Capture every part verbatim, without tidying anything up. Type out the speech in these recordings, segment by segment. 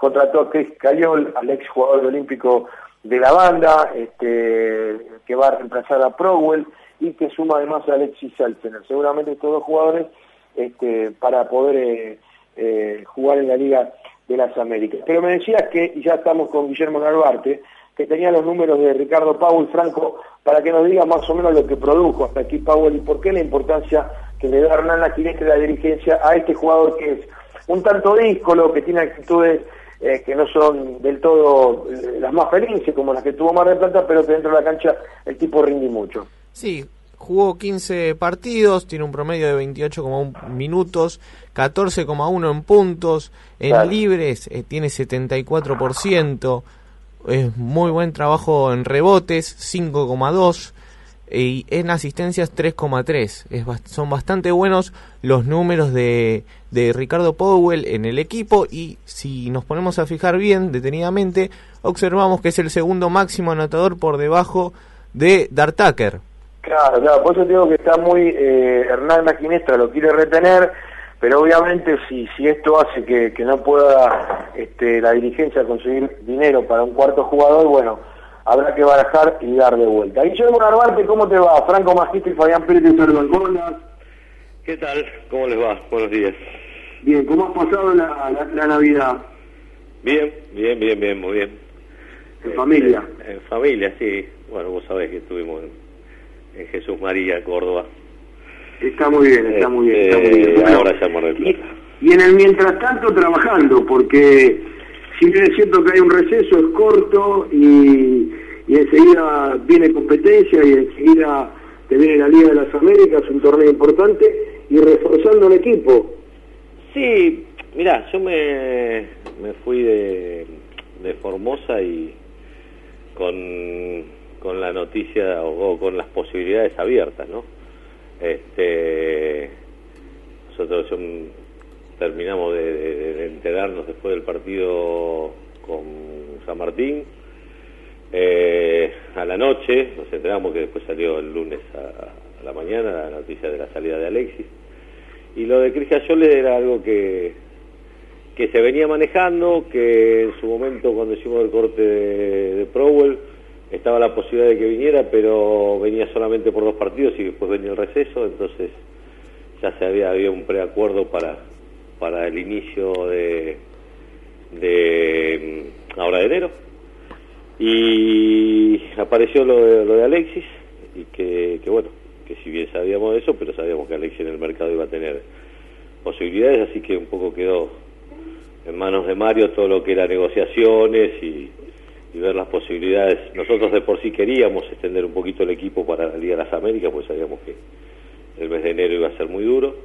contrató a Chris Cayol, al ex jugador olímpico de la banda, este, que va a reemplazar a Prowell, y que suma además a Alexis Seltzer. Seguramente estos dos jugadores este, para poder eh, eh, jugar en la Liga de las Américas. Pero me decías que, y ya estamos con Guillermo Narvarte, que tenía los números de Ricardo Powell. Franco, para que nos diga más o menos lo que produjo hasta aquí Powell y por qué la importancia que le da Hernán Laquinés de la dirigencia a este jugador que es un tanto díscolo, que tiene actitudes eh, que no son del todo eh, las más felices como las que tuvo Mar del Plata, pero que dentro de la cancha el tipo rinde mucho. Sí, jugó quince partidos, tiene un promedio de veintiocho coma uno minutos, catorce coma uno en puntos, en claro. libres eh, tiene setenta y cuatro por ciento, es muy buen trabajo en rebotes, cinco coma dos, y en asistencias tres coma tres. Es, son bastante buenos los números de, de Ricardo Powell en el equipo, y si nos ponemos a fijar bien, detenidamente, observamos que es el segundo máximo anotador por debajo de Dart Tucker. Claro, claro, por eso digo que está muy, eh, Hernán Laquinestra lo quiere retener, pero obviamente si si esto hace que, que no pueda este, la dirigencia conseguir dinero para un cuarto jugador, bueno, habrá que barajar y dar de vuelta. Guillermo Narvarte, ¿cómo te va? Franco Magistri y Fabián Pérez de Salvador. ¿Qué tal? ¿Cómo les va? Buenos días. Bien, ¿cómo has pasado la, la, la Navidad? Bien, bien, bien, bien, muy bien. ¿En eh, familia? En, en familia, sí. Bueno, vos sabés que estuvimos en, en Jesús María, Córdoba. Está muy bien, está muy bien. Está muy bien. Eh, bueno, ahora ya Mar del Plata. Y, y en el mientras tanto trabajando, porque si bien es cierto que hay un receso, es corto y, y enseguida viene competencia y enseguida te viene la Liga de las Américas, un torneo importante, y reforzando el equipo. Sí, mirá, yo me, me fui de, de Formosa y con, con la noticia o, o con las posibilidades abiertas, ¿no? Este, nosotros yo, terminamos de, de, de enterarnos después del partido con San Martín, eh, a la noche, nos enteramos que después salió el lunes a, a la mañana la noticia de la salida de Alexis, y lo de Chris Cayol era algo que, que se venía manejando, que en su momento cuando hicimos el corte de, de Prowell, estaba la posibilidad de que viniera, pero venía solamente por dos partidos y después venía el receso, entonces ya se había, había un preacuerdo para, para el inicio de, de ahora de enero, y apareció lo de, lo de Alexis, y que, que bueno, que si bien sabíamos eso, pero sabíamos que Alexis en el mercado iba a tener posibilidades, así que un poco quedó en manos de Mario todo lo que era negociaciones y y ver las posibilidades. Nosotros de por sí queríamos extender un poquito el equipo para la Liga de las Américas, pues sabíamos que el mes de enero iba a ser muy duro,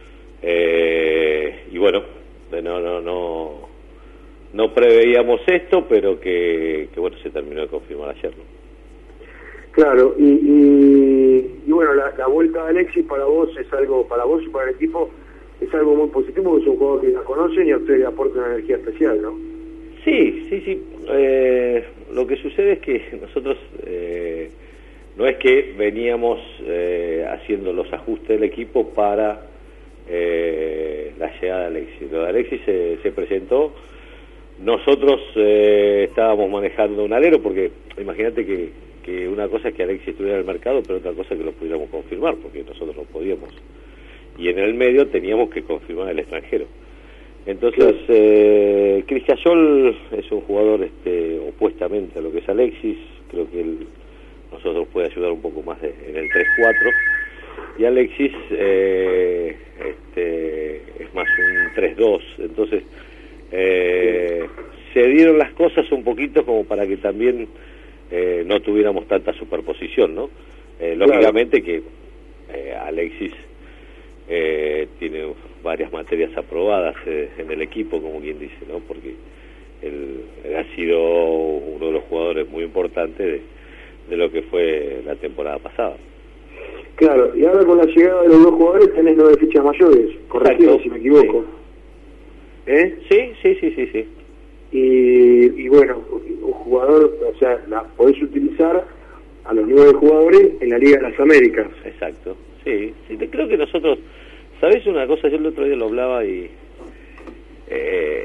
eh, y bueno, no no no no preveíamos esto, pero que, que bueno, se terminó de confirmar ayer, ¿no? Claro, y, y, y bueno, la, la vuelta de Alexis para vos es algo, para vos y para el equipo, es algo muy positivo, porque es un jugador que la conocen y a usted le aporta una energía especial, ¿no? Sí, sí, sí. Eh, lo que sucede es que nosotros eh, no es que veníamos eh, haciendo los ajustes del equipo para eh, la llegada de Alexis. Lo de Alexis se, se presentó, nosotros eh, estábamos manejando un alero, porque imagínate que, que una cosa es que Alexis estuviera en el mercado, pero otra cosa es que lo pudiéramos confirmar, porque nosotros no podíamos. Y en el medio teníamos que confirmar el extranjero. Entonces, eh, Chris Cayol es un jugador este, opuestamente a lo que es Alexis, creo que él nosotros puede ayudar un poco más de, en el tres cuatro, y Alexis eh, este, es más un tres dos, entonces eh, se dieron las cosas un poquito como para que también eh, no tuviéramos tanta superposición, ¿no? Eh, lógicamente que eh, Alexis eh, tiene varias materias aprobadas eh, en el equipo, como quien dice, ¿no? Porque él, él ha sido uno de los jugadores muy importantes de, de lo que fue la temporada pasada. Claro, y ahora con la llegada de los dos jugadores tenés nueve fichas mayores, correcto, si me equivoco. Sí. ¿Eh? Sí, sí, sí, sí, sí. Y, y bueno, un jugador, o sea, la podés utilizar a los nueve jugadores en la Liga de las Américas. Exacto, sí, sí, creo que nosotros, ¿sabés una cosa? Yo el otro día lo hablaba y eh,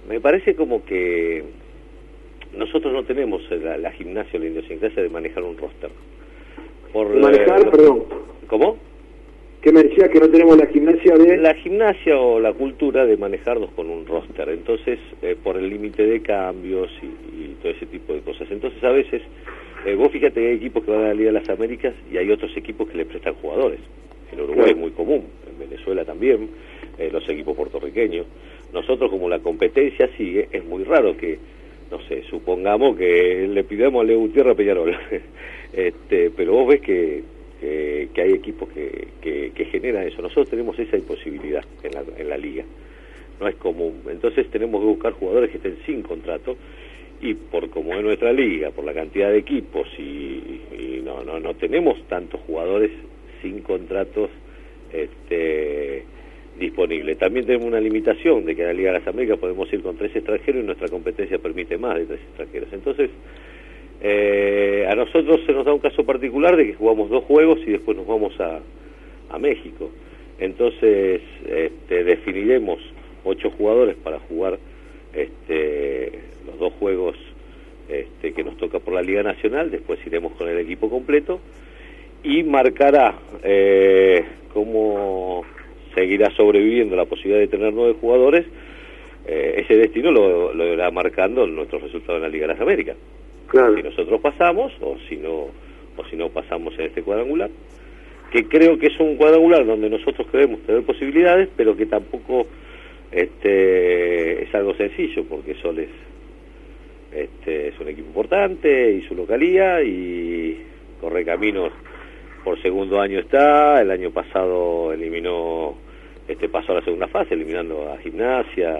me parece como que nosotros no tenemos la, la gimnasia o la idiosincrasia de manejar un roster. Por, ¿De manejar, eh, perdón? ¿Cómo? ¿Qué me decía que no tenemos la gimnasia de...? La gimnasia o la cultura de manejarnos con un roster, entonces, eh, por el límite de cambios y, y todo ese tipo de cosas. Entonces, a veces, eh, vos fíjate que hay equipos que van a la Liga de las Américas y hay otros equipos que le prestan jugadores. En Uruguay claro. es muy común, en Venezuela también, eh, los equipos puertorriqueños. Nosotros, como la competencia sigue, es muy raro que, no sé, supongamos que le pidamos a Leo Gutiérrez a Peñarol, este, pero vos ves que, que, que hay equipos que, que, que generan eso. Nosotros tenemos esa imposibilidad en la, en la liga, no es común. Entonces tenemos que buscar jugadores que estén sin contrato, y por como es nuestra liga, por la cantidad de equipos, y, y no, no, no tenemos tantos jugadores sin contratos este, disponibles. También tenemos una limitación de que en la Liga de las Américas podemos ir con tres extranjeros y nuestra competencia permite más de tres extranjeros. Entonces, eh, a nosotros se nos da un caso particular de que jugamos dos juegos y después nos vamos a, a México. Entonces, este, definiremos ocho jugadores para jugar este, los dos juegos este, que nos toca por la Liga Nacional. Después iremos con el equipo completo y marcará eh, cómo seguirá sobreviviendo la posibilidad de tener nueve jugadores. Eh, ese destino lo, lo irá marcando nuestros resultados en la Liga de las Américas. Claro. Si nosotros pasamos o si no o si no pasamos en este cuadrangular, que creo que es un cuadrangular donde nosotros creemos tener posibilidades, pero que tampoco este es algo sencillo, porque Sol es, este, es un equipo importante y su localía y corre caminos. Por segundo año está, el año pasado eliminó, este pasó a la segunda fase, eliminando a Gimnasia.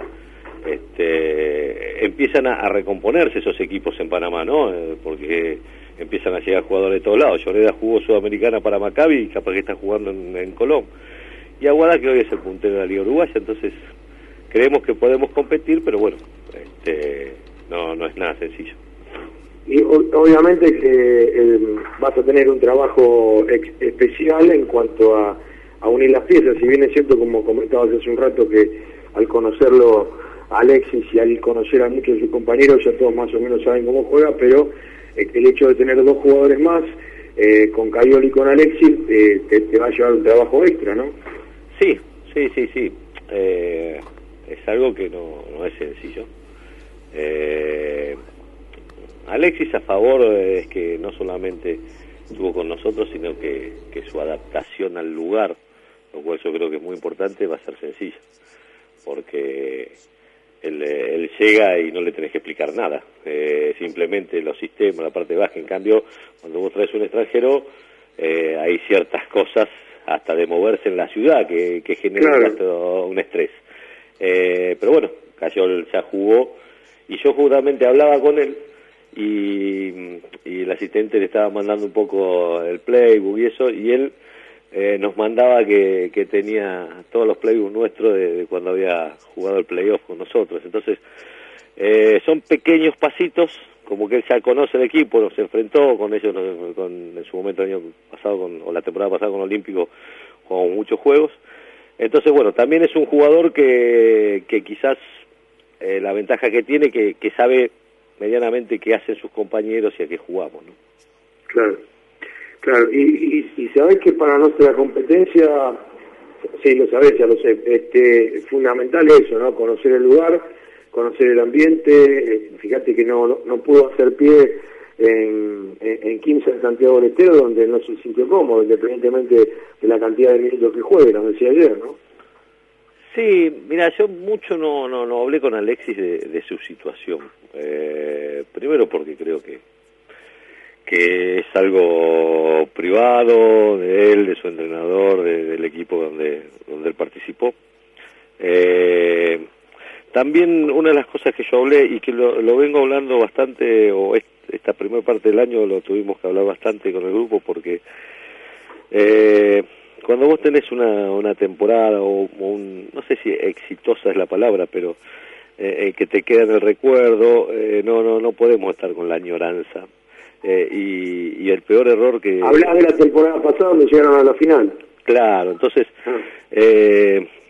Este, empiezan a, a recomponerse esos equipos en Panamá, ¿no? Eh, porque empiezan a llegar jugadores de todos lados. Lloreda jugó Sudamericana para Maccabi y capaz que está jugando en, en Colón. Y Aguada, que hoy es el puntero de la Liga Uruguaya, entonces creemos que podemos competir, pero bueno, este, no, no es nada sencillo. Y obviamente que eh, vas a tener un trabajo ex especial en cuanto a, a unir las piezas, si bien es cierto, como comentabas hace un rato, que al conocerlo a Alexis y al conocer a muchos de sus compañeros ya todos más o menos saben cómo juega, pero eh, el hecho de tener dos jugadores más, eh, con Cayol y con Alexis, eh, te, te va a llevar un trabajo extra, ¿no? Sí, sí, sí, sí. Eh, es algo que no, no es sencillo. Eh, Alexis a favor es que no solamente estuvo con nosotros, sino que, que su adaptación al lugar, lo cual yo creo que es muy importante, va a ser sencilla, porque él, él llega y no le tenés que explicar nada, eh, simplemente los sistemas, la parte baja. En cambio, cuando vos traes un extranjero, eh, hay ciertas cosas, hasta de moverse en la ciudad, que, que generan claro. un estrés. Eh, pero bueno, Cayol ya jugó, y yo justamente hablaba con él, y, y el asistente le estaba mandando un poco el playbook y eso, y él eh, nos mandaba que, que tenía todos los playbooks nuestros de, de cuando había jugado el playoff con nosotros. Entonces eh, son pequeños pasitos, como que él ya conoce el equipo, nos enfrentó con ellos con, en su momento el año pasado con, o la temporada pasada con Olímpico, jugamos muchos juegos. Entonces bueno, también es un jugador que, que quizás eh, la ventaja que tiene, que, que sabe medianamente qué hacen sus compañeros y a qué jugamos, ¿no? Claro, claro, y, y, y sabés que para nuestra competencia, sí, lo sabés, ya lo sé, este, fundamental eso, ¿no? Conocer el lugar, conocer el ambiente. Eh, fíjate que no, no, no pudo hacer pie en, en, en quince de Santiago del Estero, donde no se sintió cómodo, independientemente de la cantidad de minutos que juegue, nos decía ayer, ¿no? Sí, mira, yo mucho no no, no hablé con Alexis de, de su situación. Eh, primero porque creo que que es algo privado de él, de su entrenador, de, del equipo donde donde él participó. Eh, también una de las cosas que yo hablé y que lo, lo vengo hablando bastante, o esta primera parte del año lo tuvimos que hablar bastante con el grupo, porque eh, cuando vos tenés una, una temporada o, o un, no sé si exitosa es la palabra, pero eh, que te queda en el recuerdo, eh, no no no podemos estar con la añoranza. Eh, y, y el peor error que... Hablás de la temporada pasada donde llegaron a la final. Claro, entonces, ah. eh,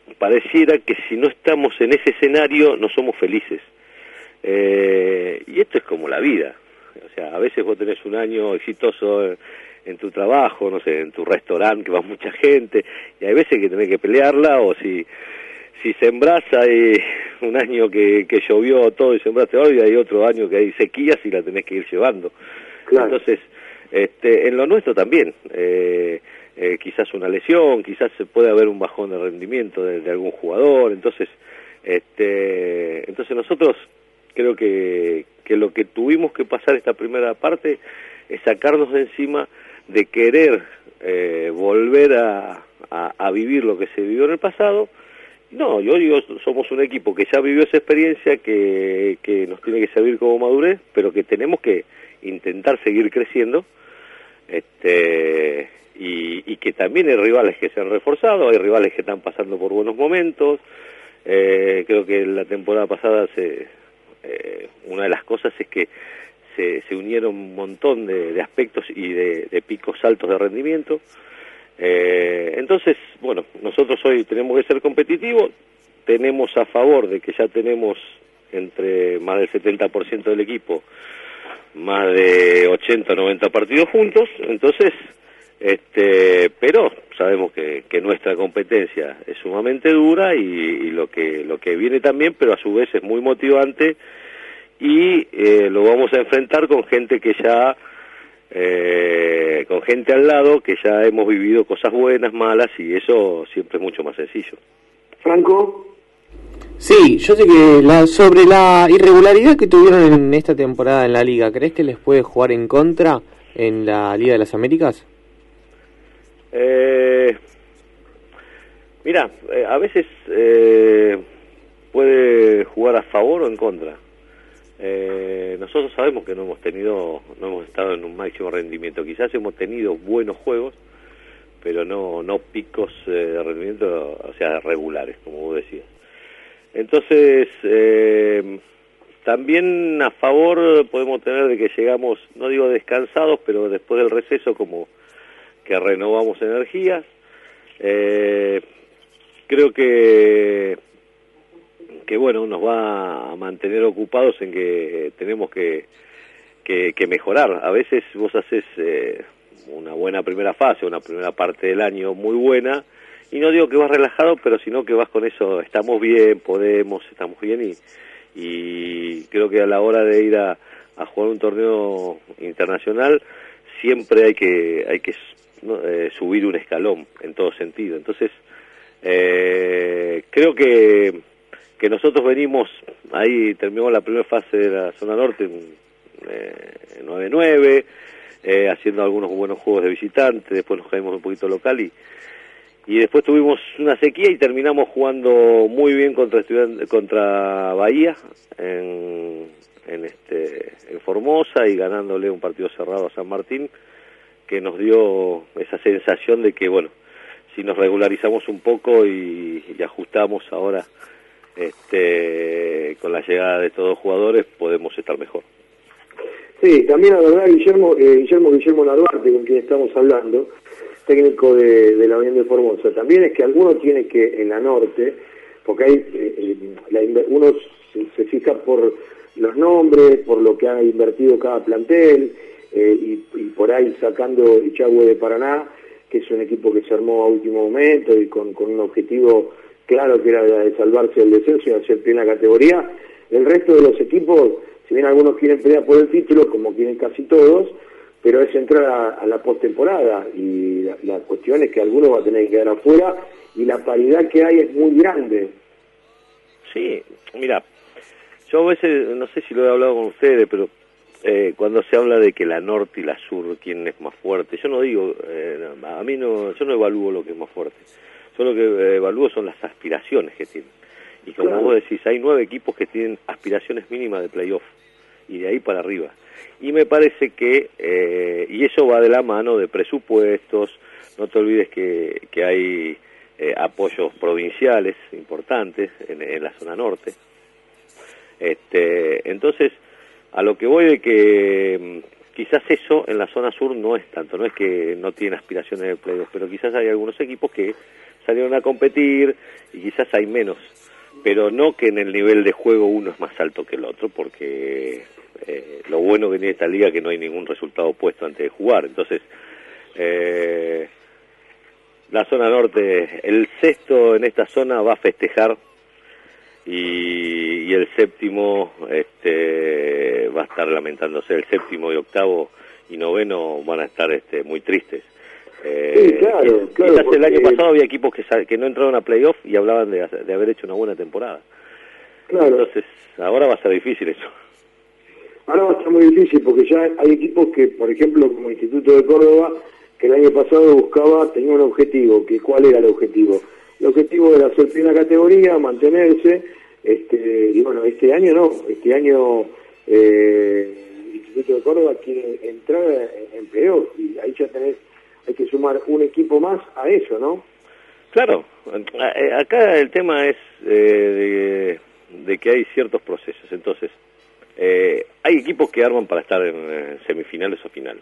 pareciera que si no estamos en ese escenario no somos felices. Eh, y esto es como la vida. O sea, a veces vos tenés un año exitoso en, en tu trabajo, no sé, en tu restaurante que va mucha gente, y hay veces que tenés que pelearla, o si si sembrás hay un año que, que llovió todo y sembraste algo, y hay otro año que hay sequías y la tenés que ir llevando. Claro. Entonces, este, en lo nuestro también, eh, eh, quizás una lesión, quizás puede haber un bajón de rendimiento de, de algún jugador, entonces, este, entonces nosotros creo que, que lo que tuvimos que pasar esta primera parte es sacarnos de encima de querer eh, volver a, a, a vivir lo que se vivió en el pasado. No, yo digo, somos un equipo que ya vivió esa experiencia, que, que nos tiene que servir como madurez, pero que tenemos que intentar seguir creciendo, este, y, y que también hay rivales que se han reforzado, hay rivales que están pasando por buenos momentos. Eh, creo que la temporada pasada se, eh, una de las cosas es que se, se unieron un montón de, de aspectos y de, de picos altos de rendimiento. Eh, entonces, bueno, nosotros hoy tenemos que ser competitivos, tenemos a favor de que ya tenemos entre más del setenta por ciento del equipo, más de ochenta o noventa partidos juntos, entonces, este, pero sabemos que, que nuestra competencia es sumamente dura y, y lo que lo que viene también, pero a su vez es muy motivante, y eh, lo vamos a enfrentar con gente que ya Eh, con gente al lado que ya hemos vivido cosas buenas, malas, y eso siempre es mucho más sencillo. Franco. Sí, yo sé que la, sobre la irregularidad que tuvieron en esta temporada en la Liga, ¿crees que les puede jugar en contra en la Liga de las Américas? Eh, mira, eh, a veces eh, puede jugar a favor o en contra. Eh, nosotros sabemos que no hemos tenido, no hemos estado en un máximo rendimiento. Quizás hemos tenido buenos juegos, pero no no picos eh, de rendimiento, o sea, regulares, como vos decías. Entonces, eh, también a favor podemos tener de que llegamos, no digo descansados, pero después del receso como que renovamos energías. Eh, creo que que bueno, nos va a mantener ocupados en que tenemos que, que, que mejorar. A veces vos haces eh, una buena primera fase, una primera parte del año muy buena, y no digo que vas relajado, pero sino que vas con eso, estamos bien, podemos, estamos bien, y, y creo que a la hora de ir a, a jugar un torneo internacional siempre hay que, hay que ¿no? eh, subir un escalón en todo sentido. Entonces, eh, creo que que nosotros venimos, ahí terminamos la primera fase de la zona norte en eh, nueve nueve, eh, haciendo algunos buenos juegos de visitante, después nos caímos un poquito local, y, y después tuvimos una sequía y terminamos jugando muy bien contra contra Bahía en, en, este, en Formosa, y ganándole un partido cerrado a San Martín, que nos dio esa sensación de que, bueno, si nos regularizamos un poco y, y ajustamos ahora Este, con la llegada de estos dos jugadores, podemos estar mejor. Sí, también la verdad, Guillermo eh, Guillermo Guillermo Narvarte, con quien estamos hablando, técnico de, de la Unión de Formosa, también es que alguno tiene que, en la norte, porque hay eh, la, uno se, se fija por los nombres, por lo que ha invertido cada plantel, eh, y, y por ahí sacando Ichagüe de Paraná, que es un equipo que se armó a último momento y con, con un objetivo claro, que era de salvarse del descenso y hacer plena categoría. El resto de los equipos, si bien algunos quieren pelear por el título, como quieren casi todos, pero es entrar a, a la postemporada, y la, la cuestión es que algunos van a tener que quedar afuera, y la paridad que hay es muy grande. Sí, mira, yo a veces, no sé si lo he hablado con ustedes, pero eh, cuando se habla de que la norte y la sur, quién es más fuerte, yo no digo, eh, a mí no, yo no evalúo lo que es más fuerte. Yo lo que evalúo son las aspiraciones que tienen. Y como claro. vos decís, hay nueve equipos que tienen aspiraciones mínimas de playoff, y de ahí para arriba. Y me parece que, eh, y eso va de la mano de presupuestos, no te olvides que, que hay eh, apoyos provinciales importantes en, en la zona norte. Este, entonces, a lo que voy de que quizás eso en la zona sur no es tanto, no es que no tienen aspiraciones de playoff, pero quizás hay algunos equipos que salieron a competir y quizás hay menos, pero no que en el nivel de juego uno es más alto que el otro, porque eh, lo bueno que tiene esta liga es que no hay ningún resultado opuesto antes de jugar. Entonces, eh, la zona norte, el sexto en esta zona va a festejar y, y el séptimo este, va a estar lamentándose. El séptimo y octavo y noveno van a estar este, muy tristes. Eh, sí, claro, claro. Quizás porque... el año pasado había equipos que, que no entraron a playoff y hablaban de, de haber hecho una buena temporada. Claro. Entonces, ahora va a ser difícil eso. Ahora va a ser muy difícil porque ya hay equipos que, por ejemplo, como Instituto de Córdoba, que el año pasado buscaba, tenía un objetivo, que ¿cuál era el objetivo? El objetivo era ser primera categoría, mantenerse, este, y bueno, este año no, este año eh, el Instituto de Córdoba quiere entrar en, en playoff, y ahí ya tenés, hay que sumar un equipo más a eso, ¿no? Claro, acá el tema es eh, de, de que hay ciertos procesos, entonces, eh, hay equipos que arman para estar en semifinales o finales.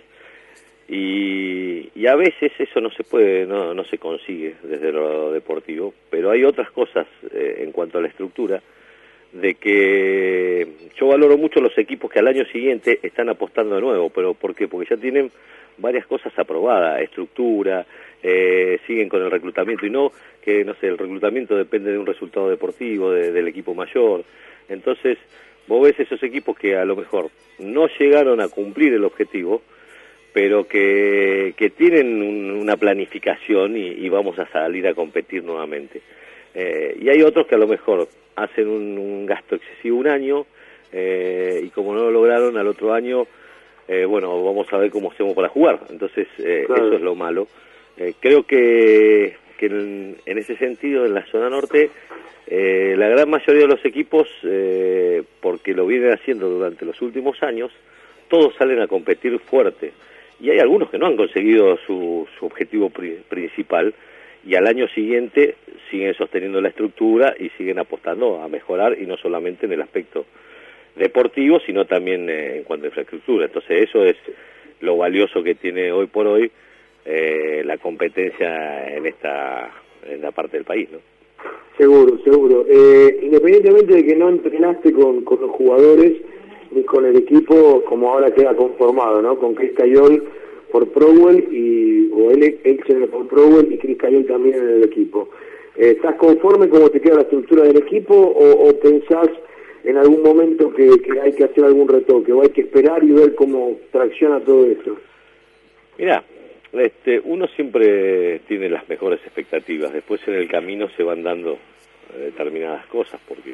Y, y a veces eso no se puede, no, no se consigue desde lo deportivo, pero hay otras cosas eh, en cuanto a la estructura, de que yo valoro mucho los equipos que al año siguiente están apostando de nuevo, pero ¿por qué? Porque ya tienen varias cosas aprobadas, estructura, eh, siguen con el reclutamiento, y no que, no sé, el reclutamiento depende de un resultado deportivo, de, del equipo mayor. Entonces, vos ves esos equipos que a lo mejor no llegaron a cumplir el objetivo, pero que, que tienen un, una planificación y, y vamos a salir a competir nuevamente. Eh, y hay otros que a lo mejor hacen un, un gasto excesivo un año eh, y como no lo lograron al otro año, eh, bueno, vamos a ver cómo hacemos para jugar. Entonces, eh, claro. Eso es lo malo. Eh, creo que, que en, en ese sentido, en la zona norte, eh, la gran mayoría de los equipos, eh, porque lo vienen haciendo durante los últimos años, todos salen a competir fuerte. Y hay algunos que no han conseguido su, su objetivo pri principal y al año siguiente siguen sosteniendo la estructura y siguen apostando a mejorar, y no solamente en el aspecto deportivo, sino también eh, en cuanto a infraestructura. Entonces eso es lo valioso que tiene hoy por hoy eh, la competencia en esta en la parte del país, ¿no? Seguro, seguro. Eh, independientemente de que no entrenaste con, con los jugadores ni con el equipo como ahora queda conformado, ¿no? Con Chris Cayol por Prowell y o él, él por Prowell y Chris Cayol también en el equipo. Eh, ¿Estás conforme cómo te queda la estructura del equipo o, o pensás en algún momento que, que hay que hacer algún retoque o hay que esperar y ver cómo tracciona todo esto? Mirá, este, uno siempre tiene las mejores expectativas, después en el camino se van dando determinadas cosas porque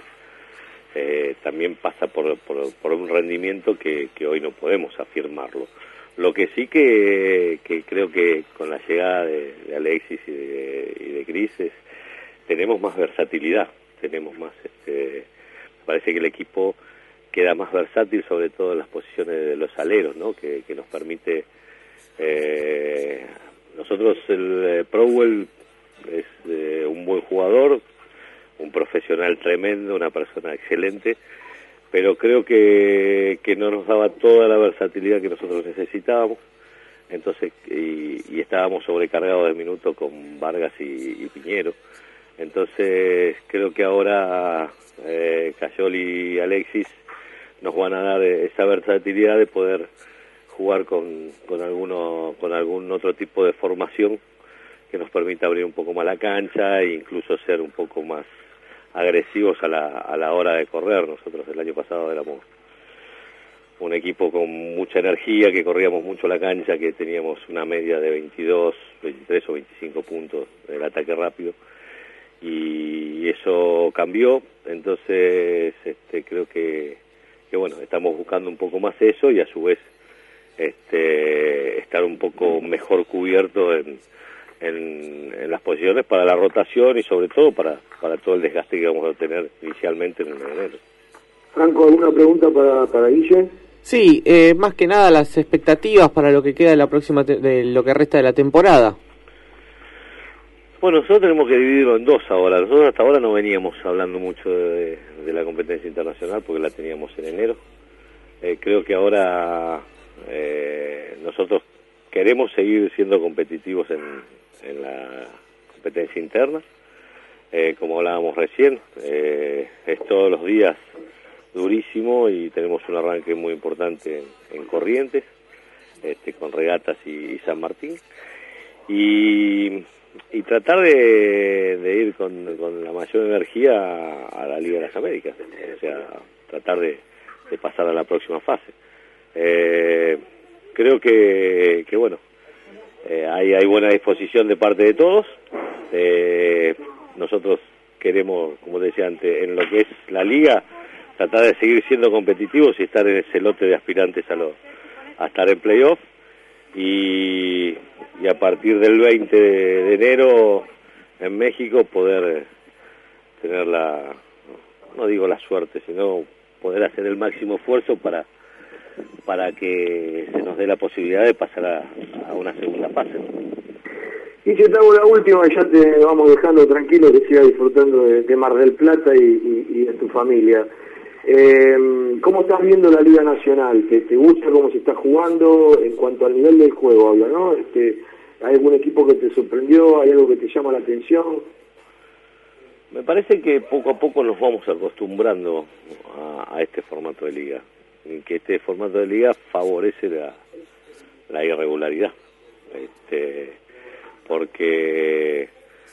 Eh, también pasa por, por, por un rendimiento que, que hoy no podemos afirmarlo. Lo que sí que, que creo que con la llegada de, de Alexis y de, y de Chris es, tenemos más versatilidad, tenemos más, este, me parece que el equipo queda más versátil, sobre todo en las posiciones de los aleros, ¿no? Que, que nos permite, eh, nosotros el eh, Prowell es eh, un buen jugador, un profesional tremendo, una persona excelente, pero creo que, que no nos daba toda la versatilidad que nosotros necesitábamos, entonces y, y estábamos sobrecargados de minutos con Vargas y, y Piñero, entonces creo que ahora eh, Cayol y Alexis nos van a dar esa versatilidad de poder jugar con, con, alguno, con algún otro tipo de formación que nos permita abrir un poco más la cancha e incluso ser un poco más agresivos a la, a la hora de correr. Nosotros el año pasado éramos un equipo con mucha energía, que corríamos mucho la cancha, que teníamos una media de veintidós, veintitrés o veinticinco puntos del ataque rápido, y eso cambió. Entonces este, creo que, que bueno, estamos buscando un poco más eso y a su vez este, estar un poco mejor cubierto en En, en las posiciones para la rotación y sobre todo para, para todo el desgaste que vamos a tener inicialmente en enero. Franco, ¿alguna pregunta para, para Guille? Sí, eh, más que nada las expectativas para lo que queda de la próxima de lo que resta de la temporada. Bueno, nosotros tenemos que dividirlo en dos ahora. Nosotros hasta ahora no veníamos hablando mucho de, de la competencia internacional porque la teníamos en enero. Eh, creo que ahora eh, nosotros queremos seguir siendo competitivos en en la competencia interna, eh, como hablábamos recién, eh, es todos los días durísimo y tenemos un arranque muy importante en, en Corrientes, este, con Regatas y, y San Martín, y, y tratar de, de ir con, con la mayor energía a, a la Liga de las Américas, o sea, tratar de, de pasar a la próxima fase. Eh, creo que, que bueno, eh, hay, hay buena disposición de parte de todos. Eh, nosotros queremos, como decía antes, en lo que es la liga, tratar de seguir siendo competitivos y estar en ese lote de aspirantes a, lo, a estar en playoff, y, y a partir del veinte de enero en México poder tener la, no digo la suerte, sino poder hacer el máximo esfuerzo para para que se nos dé la posibilidad de pasar a, a una segunda fase. Y yo te hago la última y ya te vamos dejando tranquilo, que sigas disfrutando de, de Mar del Plata y, y, y de tu familia. Eh, ¿Cómo estás viendo la Liga Nacional? ¿Te, ¿Te gusta cómo se está jugando en cuanto al nivel del juego habla, no? Este, ¿hay algún equipo que te sorprendió? ¿Hay algo que te llama la atención? Me parece que poco a poco nos vamos acostumbrando a, a este formato de liga, y que este formato de liga favorece la, la irregularidad, este, porque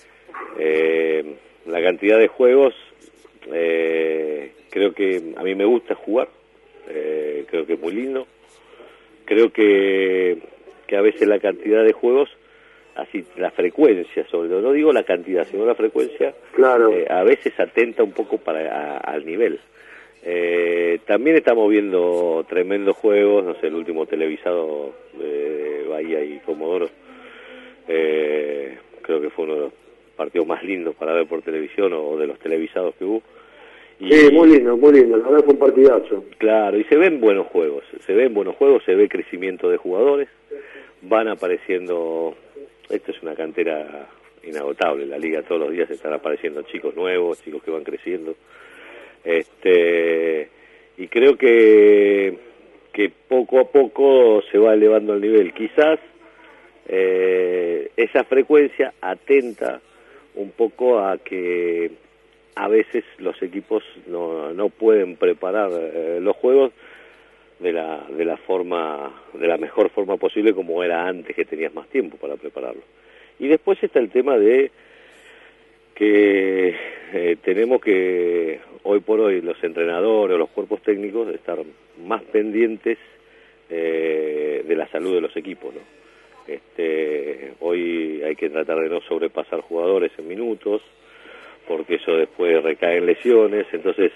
eh, la cantidad de juegos, eh, creo que a mí me gusta jugar, eh, creo que es muy lindo, creo que, que a veces la cantidad de juegos, así la frecuencia, sobre todo, no digo la cantidad, sino la frecuencia, claro. eh, a veces atenta un poco para a, al nivel. Eh, también estamos viendo tremendos juegos, no sé, el último televisado de Bahía y Comodoro, eh, creo que fue uno de los partidos más lindos para ver por televisión, o de los televisados que hubo. Y, sí, muy lindo, muy lindo, la verdad fue un partidazo. Claro, y se ven buenos juegos, se ven buenos juegos, se ve crecimiento de jugadores, van apareciendo, esto es una cantera inagotable, la liga todos los días están apareciendo chicos nuevos, chicos que van creciendo, este y creo que que poco a poco se va elevando el nivel. Quizás eh, esa frecuencia atenta un poco a que a veces los equipos no, no pueden preparar eh, los juegos de la de la forma de la mejor forma posible, como era antes, que tenías más tiempo para prepararlo. Y después está el tema de que eh, tenemos que, hoy por hoy, los entrenadores, los cuerpos técnicos, estar más pendientes eh, de la salud de los equipos, ¿no? Este, hoy hay que tratar de no sobrepasar jugadores en minutos, porque eso después recae en lesiones. Entonces,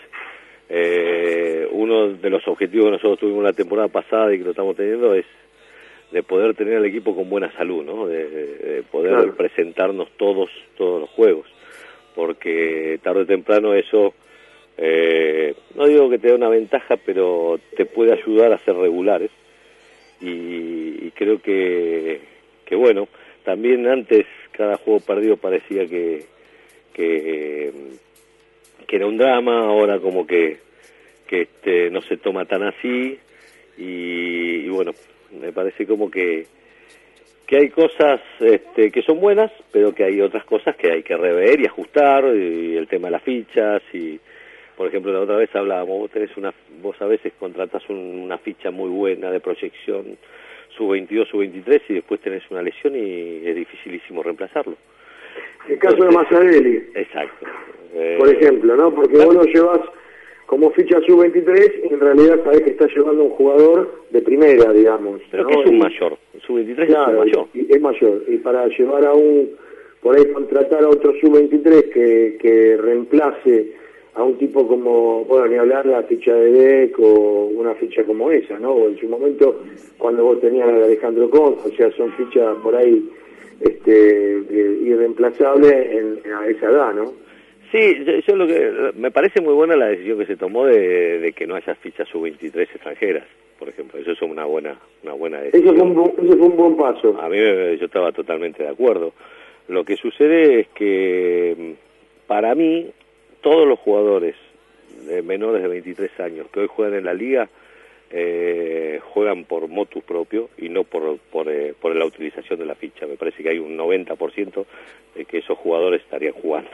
eh, uno de los objetivos que nosotros tuvimos la temporada pasada y que lo estamos teniendo es de poder tener al equipo con buena salud, ¿no? De, de, de poder claro. presentarnos todos todos los juegos, porque tarde o temprano eso, eh, no digo que te dé una ventaja, pero te puede ayudar a ser regulares, y, y creo que, que bueno, también antes cada juego perdido parecía que, que, que era un drama, ahora como que, que este, no se toma tan así, y, y bueno, me parece como que que hay cosas este, que son buenas, pero que hay otras cosas que hay que rever y ajustar, y el tema de las fichas, y por ejemplo la otra vez hablábamos, vos tenés una, vos a veces contratás un, una ficha muy buena de proyección sub veintidós, sub veintitrés, y después tenés una lesión y es dificilísimo reemplazarlo. El caso de Mazzadelli. Exacto. Por eh, ejemplo, ¿no? Porque claro. vos lo llevas como ficha sub veintitrés, y en realidad sabés que está llevando un jugador de primera, digamos. Pero ¿no? que es un y, mayor, sub veintitrés claro, es un mayor. Y, y es mayor, y para llevar a un, por ahí contratar a otro sub veintitrés que, que reemplace a un tipo como, bueno, ni hablar de la ficha de Beck o una ficha como esa, ¿no? O en su momento, cuando vos tenías a Alejandro Conza, o sea, son fichas por ahí este, irreemplazables en, a esa edad, ¿no? Sí, yo, yo lo que me parece muy buena la decisión que se tomó de, de que no haya fichas sub veintitrés extranjeras, por ejemplo. Eso es una buena una buena decisión. Eso fue un, eso fue un buen paso. A mí yo estaba totalmente de acuerdo. Lo que sucede es que para mí todos los jugadores de menores de veintitrés años que hoy juegan en la liga eh, juegan por motus propio y no por, por, eh, por la utilización de la ficha. Me parece que hay un noventa por ciento de que esos jugadores estarían jugando.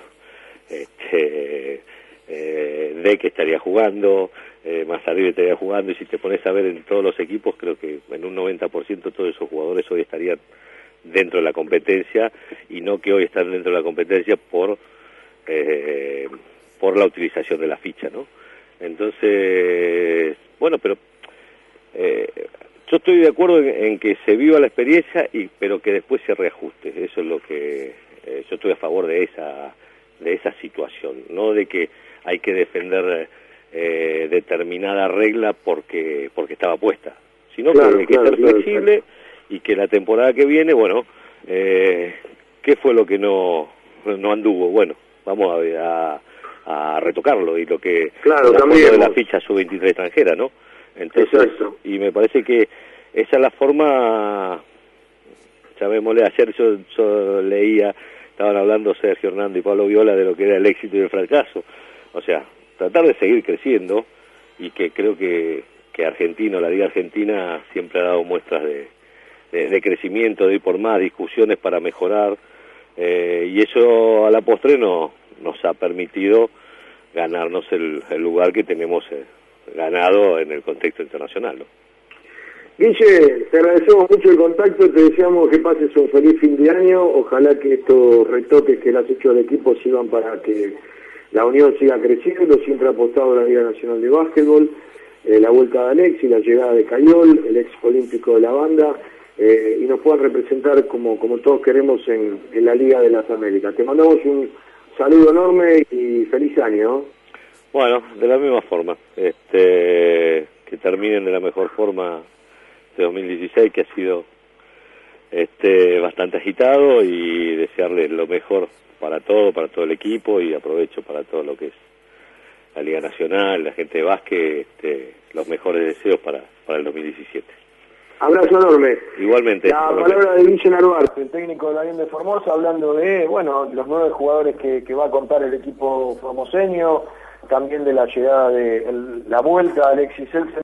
Este, eh, de que estaría jugando, eh, Mazzarri estaría jugando, y si te pones a ver en todos los equipos, creo que en un noventa por ciento todos esos jugadores hoy estarían dentro de la competencia, y no que hoy están dentro de la competencia por eh, por la utilización de la ficha, ¿no? Entonces, bueno, pero eh, yo estoy de acuerdo en, en que se viva la experiencia, y pero que después se reajuste. Eso es lo que eh, yo estoy a favor de esa de esa situación, no de que hay que defender eh, determinada regla porque porque estaba puesta, sino claro, que hay que claro, ser flexible, claro. Y que la temporada que viene, bueno, eh, ¿qué fue lo que no no anduvo? Bueno, vamos a, a, a retocarlo, y lo que claro, de la ficha sub veintitrés extranjera, ¿no? Entonces, exacto. Y me parece que esa es la forma, llamémosle, ayer yo, yo leía, estaban hablando Sergio Hernando y Pablo Viola de lo que era el éxito y el fracaso, o sea, tratar de seguir creciendo, y que creo que, que Argentino, la Liga Argentina siempre ha dado muestras de, de, de crecimiento, de ir por más, discusiones para mejorar, eh, y eso a la postre no, nos ha permitido ganarnos el, el lugar que tenemos eh, ganado en el contexto internacional, ¿no? Guille, te agradecemos mucho el contacto, te deseamos que pases un feliz fin de año, ojalá que estos retoques que le has hecho al equipo sirvan para que la Unión siga creciendo, siempre ha apostado a la Liga Nacional de Básquetbol, eh, la vuelta de Alex y la llegada de Cayol, el ex olímpico de la banda, eh, y nos puedan representar como, como todos queremos en, en la Liga de las Américas. Te mandamos un saludo enorme y feliz año. Bueno, de la misma forma, este, que terminen de la mejor forma este dos mil dieciséis, que ha sido este bastante agitado, y desearles lo mejor para todo, para todo el equipo, y aprovecho para todo lo que es la Liga Nacional, la gente de básquet, este, los mejores deseos para, para el dos mil diecisiete. Abrazo enorme. Igualmente. La igualmente. Palabra de Guille Narváez, el técnico de la Unión de Formosa, hablando de, bueno, los nueve jugadores que, que va a contar el equipo formoseño, también de la llegada de el, la vuelta de Alexis Seltzer.